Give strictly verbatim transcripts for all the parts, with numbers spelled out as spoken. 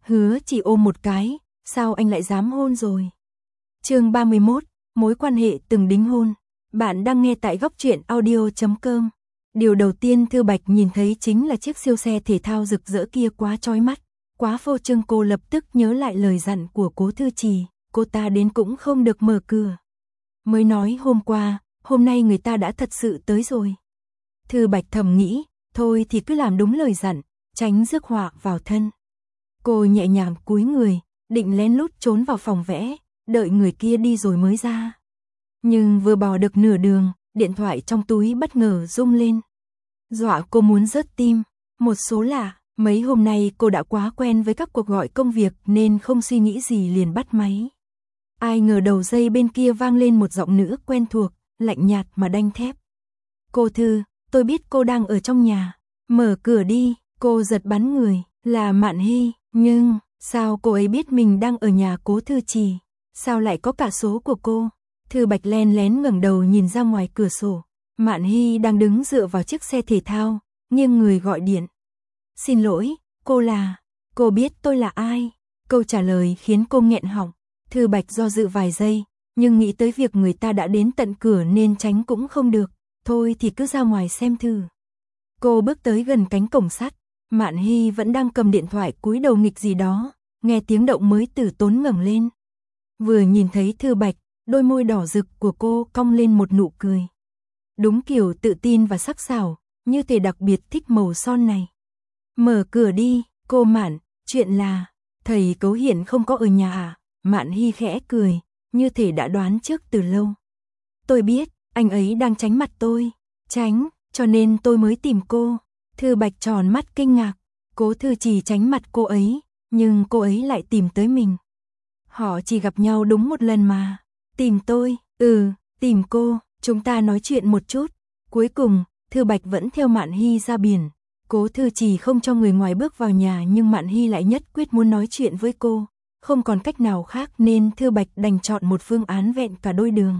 Hứa chỉ ôm một cái, sao anh lại dám hôn rồi? Chương ba mươi mốt, mối quan hệ từng đính hôn. Bạn đang nghe tại góc truyện audio chấm com. Điều đầu tiên Thư Bạch nhìn thấy chính là chiếc siêu xe thể thao rực rỡ kia quá chói mắt, quá phô trương. Cô lập tức nhớ lại lời dặn của Cố Thư Trì, cô ta đến cũng không được mở cửa. Mới nói hôm qua, hôm nay người ta đã thật sự tới rồi. Thư Bạch thầm nghĩ, thôi thì cứ làm đúng lời dặn, tránh rước họa vào thân. Cô nhẹ nhàng cúi người, định lén lút trốn vào phòng vẽ, đợi người kia đi rồi mới ra. Nhưng vừa bò được nửa đường, điện thoại trong túi bất ngờ rung lên. Dọa cô muốn rớt tim, một số lạ, mấy hôm nay cô đã quá quen với các cuộc gọi công việc nên không suy nghĩ gì liền bắt máy. Ai ngờ đầu dây bên kia vang lên một giọng nữ quen thuộc, lạnh nhạt mà đanh thép. Cô Thư, tôi biết cô đang ở trong nhà, mở cửa đi. Cô giật bắn người, là Mạn Hy, nhưng sao cô ấy biết mình đang ở nhà Cố Thư Trì? Sao lại có cả số của cô? Thư Bạch len lén ngẩng đầu nhìn ra ngoài cửa sổ. Mạn Hy đang đứng dựa vào chiếc xe thể thao, nghiêng người gọi điện. Xin lỗi, cô là... Cô biết tôi là ai? Câu trả lời khiến cô nghẹn họng. Thư Bạch do dự vài giây, nhưng nghĩ tới việc người ta đã đến tận cửa nên tránh cũng không được. Thôi thì cứ ra ngoài xem thử. Cô bước tới gần cánh cổng sắt. Mạn Hy vẫn đang cầm điện thoại cúi đầu nghịch gì đó, nghe tiếng động mới từ tốn ngẩng lên. Vừa nhìn thấy Thư Bạch, đôi môi đỏ rực của cô cong lên một nụ cười. Đúng kiểu tự tin và sắc sảo, như thể đặc biệt thích màu son này. Mở cửa đi, cô Mạn, chuyện là, thầy Cấu Hiển không có ở nhà à? Mạn Hy khẽ cười, như thể đã đoán trước từ lâu. Tôi biết, anh ấy đang tránh mặt tôi, tránh, cho nên tôi mới tìm cô. Thư Bạch tròn mắt kinh ngạc, Cố Thư Trì tránh mặt cô ấy, nhưng cô ấy lại tìm tới mình. Họ chỉ gặp nhau đúng một lần mà. Tìm tôi, ừ, tìm cô, chúng ta nói chuyện một chút. Cuối cùng, Thư Bạch vẫn theo Mạn Hy ra biển. Cố Thư Trì không cho người ngoài bước vào nhà nhưng Mạn Hy lại nhất quyết muốn nói chuyện với cô. Không còn cách nào khác nên Thư Bạch đành chọn một phương án vẹn cả đôi đường.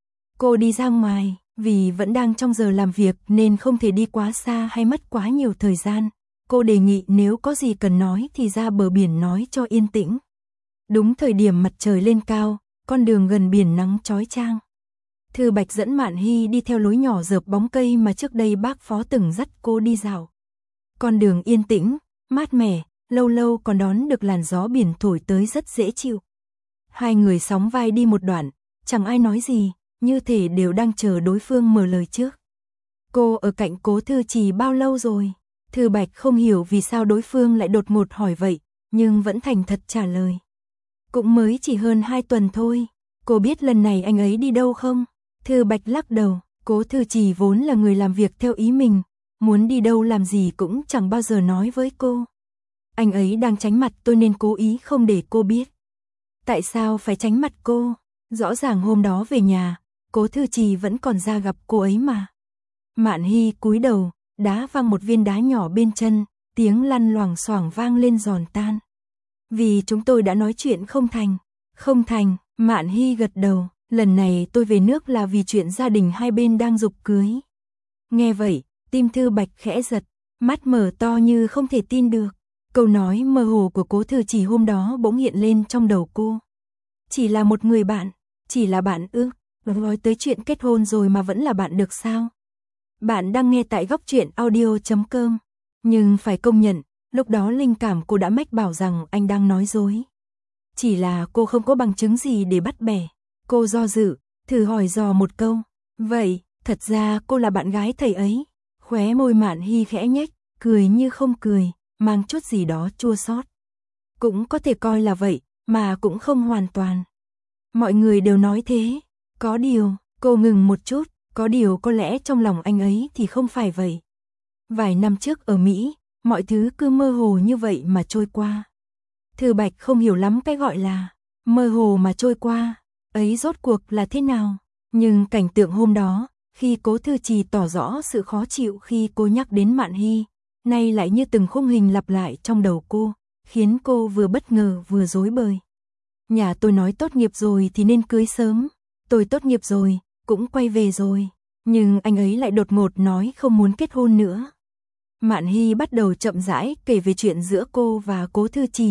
Cô đi ra ngoài, vì vẫn đang trong giờ làm việc nên không thể đi quá xa hay mất quá nhiều thời gian. Cô đề nghị nếu có gì cần nói thì ra bờ biển nói cho yên tĩnh. Đúng thời điểm mặt trời lên cao, con đường gần biển nắng chói chang. Thư Bạch dẫn Mạn Hy đi theo lối nhỏ rợp bóng cây mà trước đây bác Phó từng dắt cô đi dạo. Con đường yên tĩnh, mát mẻ, lâu lâu còn đón được làn gió biển thổi tới rất dễ chịu. Hai người sóng vai đi một đoạn, chẳng ai nói gì, như thể đều đang chờ đối phương mở lời trước. Cô ở cạnh Cố Thư Trì bao lâu rồi? Thư Bạch không hiểu vì sao đối phương lại đột ngột hỏi vậy, nhưng vẫn thành thật trả lời. Cũng mới chỉ hơn hai tuần thôi. Cô biết lần này anh ấy đi đâu không? Thư Bạch lắc đầu, Cố Thư Trì vốn là người làm việc theo ý mình, muốn đi đâu làm gì cũng chẳng bao giờ nói với cô. Anh ấy đang tránh mặt tôi nên cố ý không để cô biết. Tại sao phải tránh mặt cô? Rõ ràng hôm đó về nhà, Cố Thư Trì vẫn còn ra gặp cô ấy mà. Mạn Hy cúi đầu, đá văng một viên đá nhỏ bên chân, tiếng lăn loảng xoảng vang lên giòn tan. Vì chúng tôi đã nói chuyện không thành. Không thành, Mạn Hy gật đầu, lần này tôi về nước là vì chuyện gia đình hai bên đang giục cưới. Nghe vậy, tim Thư Bạch khẽ giật, mắt mở to như không thể tin được. Câu nói mơ hồ của Cố Thư Trì hôm đó bỗng hiện lên trong đầu cô. Chỉ là một người bạn, chỉ là bạn ư? Nói tới chuyện kết hôn rồi mà vẫn là bạn được sao? Bạn đang nghe tại góc truyện audio chấm com. Nhưng phải công nhận, lúc đó linh cảm cô đã mách bảo rằng anh đang nói dối. Chỉ là cô không có bằng chứng gì để bắt bẻ. Cô do dự, thử hỏi dò một câu. Vậy, thật ra cô là bạn gái thầy ấy. Khóe môi Mạn Hy khẽ nhếch, cười như không cười, mang chút gì đó chua xót. Cũng có thể coi là vậy, mà cũng không hoàn toàn. Mọi người đều nói thế. Có điều, cô ngừng một chút, có điều có lẽ trong lòng anh ấy thì không phải vậy. Vài năm trước ở Mỹ, mọi thứ cứ mơ hồ như vậy mà trôi qua. Thư Bạch không hiểu lắm cái gọi là mơ hồ mà trôi qua, ấy rốt cuộc là thế nào. Nhưng cảnh tượng hôm đó, khi Cố Thư Trì tỏ rõ sự khó chịu khi cô nhắc đến Mạn Hy, nay lại như từng khung hình lặp lại trong đầu cô, khiến cô vừa bất ngờ vừa rối bời. Nhà tôi nói tốt nghiệp rồi thì nên cưới sớm, tôi tốt nghiệp rồi, cũng quay về rồi, nhưng anh ấy lại đột ngột nói không muốn kết hôn nữa. Mạn Hy bắt đầu chậm rãi kể về chuyện giữa cô và Cố Thư Trì,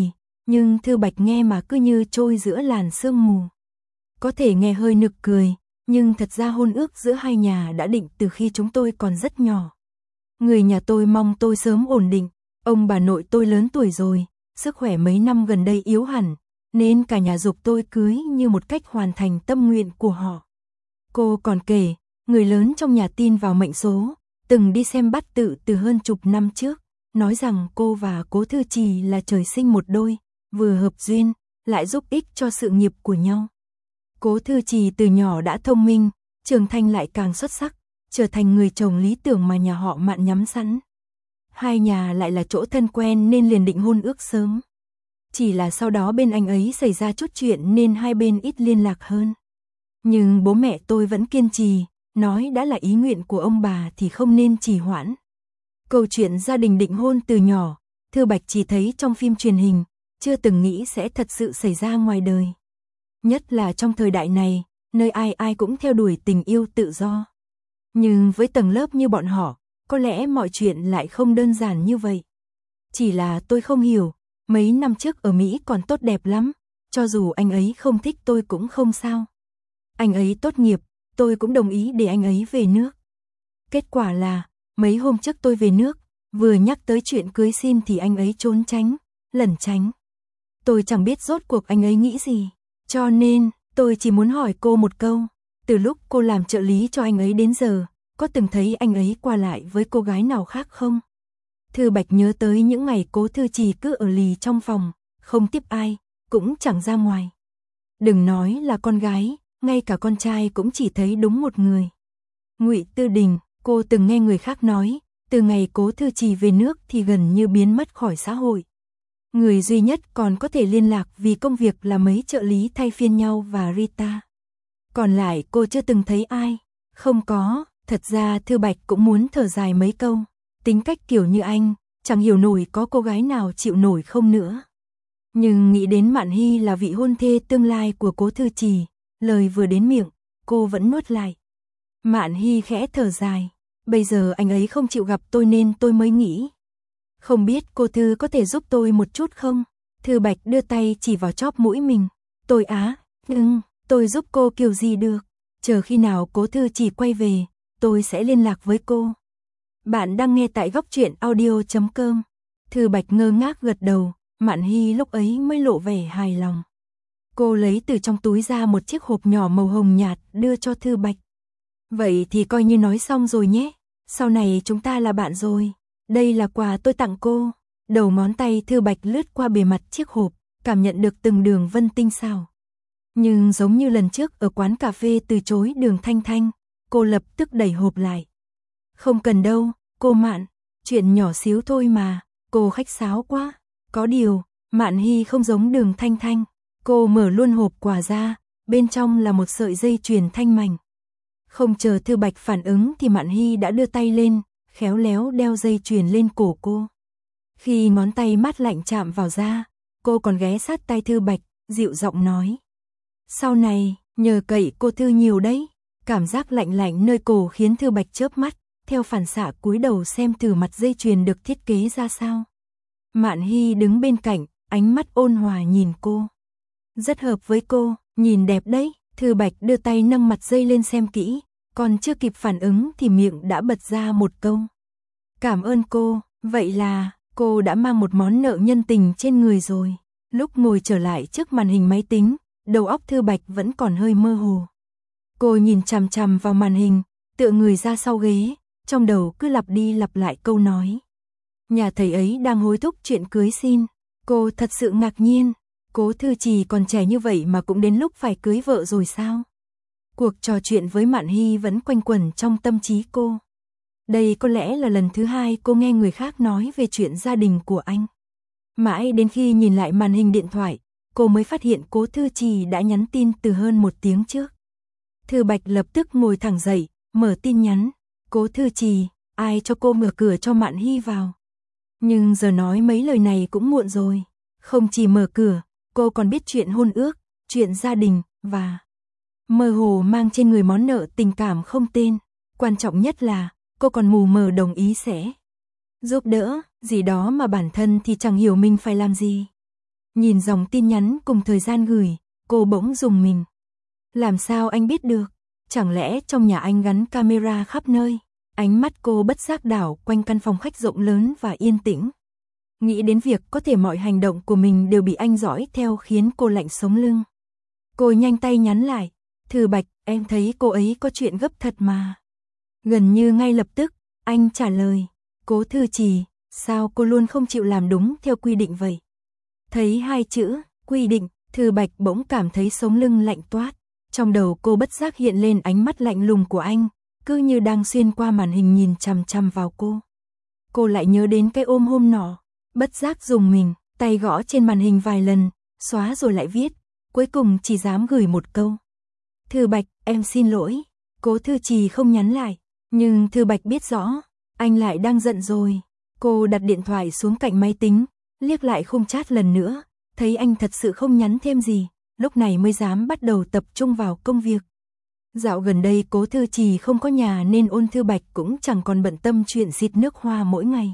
nhưng Thư Bạch nghe mà cứ như trôi giữa làn sương mù. Có thể nghe hơi nực cười, nhưng thật ra hôn ước giữa hai nhà đã định từ khi chúng tôi còn rất nhỏ. Người nhà tôi mong tôi sớm ổn định, ông bà nội tôi lớn tuổi rồi, sức khỏe mấy năm gần đây yếu hẳn, nên cả nhà giục tôi cưới như một cách hoàn thành tâm nguyện của họ. Cô còn kể, người lớn trong nhà tin vào mệnh số, từng đi xem bát tự từ hơn chục năm trước, nói rằng cô và Cố Thư Trì là trời sinh một đôi, vừa hợp duyên, lại giúp ích cho sự nghiệp của nhau. Cố Thư Trì từ nhỏ đã thông minh, trưởng thành lại càng xuất sắc, trở thành người chồng lý tưởng mà nhà họ Mạn nhắm sẵn. Hai nhà lại là chỗ thân quen nên liền định hôn ước sớm. Chỉ là sau đó bên anh ấy xảy ra chút chuyện nên hai bên ít liên lạc hơn. Nhưng bố mẹ tôi vẫn kiên trì, nói đã là ý nguyện của ông bà thì không nên trì hoãn. Câu chuyện gia đình định hôn từ nhỏ, Thư Bạch chỉ thấy trong phim truyền hình, chưa từng nghĩ sẽ thật sự xảy ra ngoài đời. Nhất là trong thời đại này, nơi ai ai cũng theo đuổi tình yêu tự do. Nhưng với tầng lớp như bọn họ, có lẽ mọi chuyện lại không đơn giản như vậy. Chỉ là tôi không hiểu, mấy năm trước ở Mỹ còn tốt đẹp lắm, cho dù anh ấy không thích tôi cũng không sao. Anh ấy tốt nghiệp, tôi cũng đồng ý để anh ấy về nước. Kết quả là, mấy hôm trước tôi về nước, vừa nhắc tới chuyện cưới xin thì anh ấy trốn tránh, lẩn tránh. Tôi chẳng biết rốt cuộc anh ấy nghĩ gì, cho nên tôi chỉ muốn hỏi cô một câu, từ lúc cô làm trợ lý cho anh ấy đến giờ, có từng thấy anh ấy qua lại với cô gái nào khác không? Thư Bạch nhớ tới những ngày Cố Thư Trì cứ ở lì trong phòng, không tiếp ai, cũng chẳng ra ngoài. Đừng nói là con gái, ngay cả con trai cũng chỉ thấy đúng một người. Ngụy Tư Đình, cô từng nghe người khác nói, từ ngày Cố Thư Trì về nước thì gần như biến mất khỏi xã hội. Người duy nhất còn có thể liên lạc vì công việc là mấy trợ lý thay phiên nhau và Rita. Còn lại cô chưa từng thấy ai. Không có, thật ra Thư Bạch cũng muốn thở dài mấy câu. Tính cách kiểu như anh, chẳng hiểu nổi có cô gái nào chịu nổi không nữa. Nhưng nghĩ đến Mạn Hy là vị hôn thê tương lai của Cố Thư Trì, lời vừa đến miệng, cô vẫn nuốt lại. Mạn Hy khẽ thở dài, bây giờ anh ấy không chịu gặp tôi nên tôi mới nghĩ. Không biết cô Thư có thể giúp tôi một chút không? Thư Bạch đưa tay chỉ vào chóp mũi mình. Tôi á, ừm, tôi giúp cô kiểu gì được? Chờ khi nào Cố Thư Trì quay về, tôi sẽ liên lạc với cô. Bạn đang nghe tại góc truyện audio chấm com. Thư Bạch ngơ ngác gật đầu, Mạn Hy lúc ấy mới lộ vẻ hài lòng. Cô lấy từ trong túi ra một chiếc hộp nhỏ màu hồng nhạt đưa cho Thư Bạch. Vậy thì coi như nói xong rồi nhé, sau này chúng ta là bạn rồi. Đây là quà tôi tặng cô. Đầu ngón tay Thư Bạch lướt qua bề mặt chiếc hộp, cảm nhận được từng đường vân tinh xảo. Nhưng giống như lần trước ở quán cà phê từ chối Đường Thanh Thanh, cô lập tức đẩy hộp lại. Không cần đâu, cô Mạn, chuyện nhỏ xíu thôi mà, cô khách sáo quá. Có điều, Mạn Hy không giống Đường Thanh Thanh, cô mở luôn hộp quà ra, bên trong là một sợi dây chuyền thanh mảnh. Không chờ Thư Bạch phản ứng thì Mạn Hy đã đưa tay lên, khéo léo đeo dây chuyền lên cổ cô. Khi ngón tay mát lạnh chạm vào da, cô còn ghé sát tai Thư Bạch, dịu giọng nói. Sau này, nhờ cậy cô Thư nhiều đấy. Cảm giác lạnh lạnh nơi cổ khiến Thư Bạch chớp mắt, theo phản xạ cúi đầu xem thử mặt dây chuyền được thiết kế ra sao. Mạn Hy đứng bên cạnh, ánh mắt ôn hòa nhìn cô. Rất hợp với cô, nhìn đẹp đấy. Thư Bạch đưa tay nâng mặt dây lên xem kỹ, còn chưa kịp phản ứng thì miệng đã bật ra một câu. Cảm ơn cô, vậy là cô đã mang một món nợ nhân tình trên người rồi. Lúc ngồi trở lại trước màn hình máy tính, đầu óc Thư Bạch vẫn còn hơi mơ hồ. Cô nhìn chằm chằm vào màn hình, tựa người ra sau ghế, trong đầu cứ lặp đi lặp lại câu nói. Nhà thầy ấy đang hối thúc chuyện cưới xin. Cô thật sự ngạc nhiên, Cố Thư Trì còn trẻ như vậy mà cũng đến lúc phải cưới vợ rồi sao? Cuộc trò chuyện với Mạn Hy vẫn quanh quẩn trong tâm trí cô. Đây có lẽ là lần thứ hai cô nghe người khác nói về chuyện gia đình của anh. Mãi đến khi nhìn lại màn hình điện thoại, cô mới phát hiện Cố Thư Trì đã nhắn tin từ hơn một tiếng trước. Thư Bạch lập tức ngồi thẳng dậy, mở tin nhắn. Cố Thư Trì, ai cho cô mở cửa cho Mạn Hy vào? Nhưng giờ nói mấy lời này cũng muộn rồi. Không chỉ mở cửa, cô còn biết chuyện hôn ước, chuyện gia đình, và mơ hồ mang trên người món nợ tình cảm không tên. Quan trọng nhất là, cô còn mù mờ đồng ý sẽ giúp đỡ, gì đó mà bản thân thì chẳng hiểu mình phải làm gì. Nhìn dòng tin nhắn cùng thời gian gửi, cô bỗng rùng mình. Làm sao anh biết được? Chẳng lẽ trong nhà anh gắn camera khắp nơi? Ánh mắt cô bất giác đảo quanh căn phòng khách rộng lớn và yên tĩnh. Nghĩ đến việc có thể mọi hành động của mình đều bị anh dõi theo khiến cô lạnh sống lưng. Cô nhanh tay nhắn lại. Thư Bạch, em thấy cô ấy có chuyện gấp thật mà. Gần như ngay lập tức, anh trả lời. Cố Thư Trì, sao cô luôn không chịu làm đúng theo quy định vậy? Thấy hai chữ, quy định, Thư Bạch bỗng cảm thấy sống lưng lạnh toát. Trong đầu cô bất giác hiện lên ánh mắt lạnh lùng của anh, cứ như đang xuyên qua màn hình nhìn chằm chằm vào cô. Cô lại nhớ đến cái ôm hôm nọ, bất giác rùng mình, tay gõ trên màn hình vài lần, xóa rồi lại viết, cuối cùng chỉ dám gửi một câu. Thư Bạch, em xin lỗi. Cố Thư Trì không nhắn lại, nhưng Thư Bạch biết rõ, anh lại đang giận rồi. Cô đặt điện thoại xuống cạnh máy tính, liếc lại khung chat lần nữa, thấy anh thật sự không nhắn thêm gì, lúc này mới dám bắt đầu tập trung vào công việc. Dạo gần đây Cố Thư Trì không có nhà nên Ôn Thư Bạch cũng chẳng còn bận tâm chuyện xịt nước hoa mỗi ngày.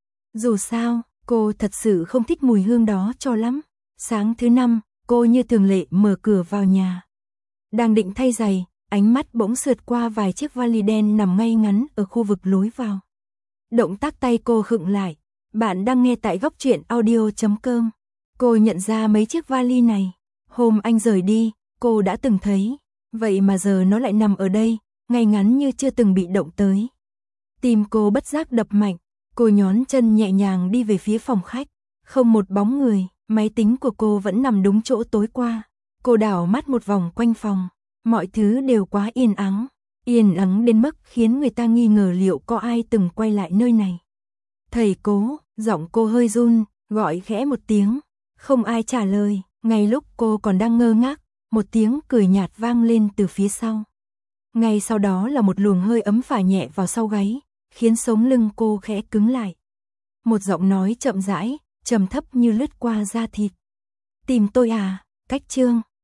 Dù sao, cô thật sự không thích mùi hương đó cho lắm. Sáng thứ năm, cô như thường lệ mở cửa vào nhà. Đang định thay giày, ánh mắt bỗng sượt qua vài chiếc vali đen nằm ngay ngắn ở khu vực lối vào. Động tác tay cô khựng lại. Bạn đang nghe tại góc truyện audio chấm com. Cô nhận ra mấy chiếc vali này. Hôm anh rời đi, cô đã từng thấy. Vậy mà giờ nó lại nằm ở đây, ngay ngắn như chưa từng bị động tới. Tim cô bất giác đập mạnh. Cô nhón chân nhẹ nhàng đi về phía phòng khách. Không một bóng người, máy tính của cô vẫn nằm đúng chỗ tối qua. Cô đảo mắt một vòng quanh phòng. Mọi thứ đều quá yên ắng. Yên ắng đến mức khiến người ta nghi ngờ liệu có ai từng quay lại nơi này. Thầy Cố, giọng cô hơi run, gọi khẽ một tiếng. Không ai trả lời. Ngay lúc cô còn đang ngơ ngác, một tiếng cười nhạt vang lên từ phía sau. Ngay sau đó là một luồng hơi ấm phả nhẹ vào sau gáy, khiến sống lưng cô khẽ cứng lại. Một giọng nói chậm rãi, trầm thấp như lướt qua da thịt. Tìm tôi à? Cách Chương.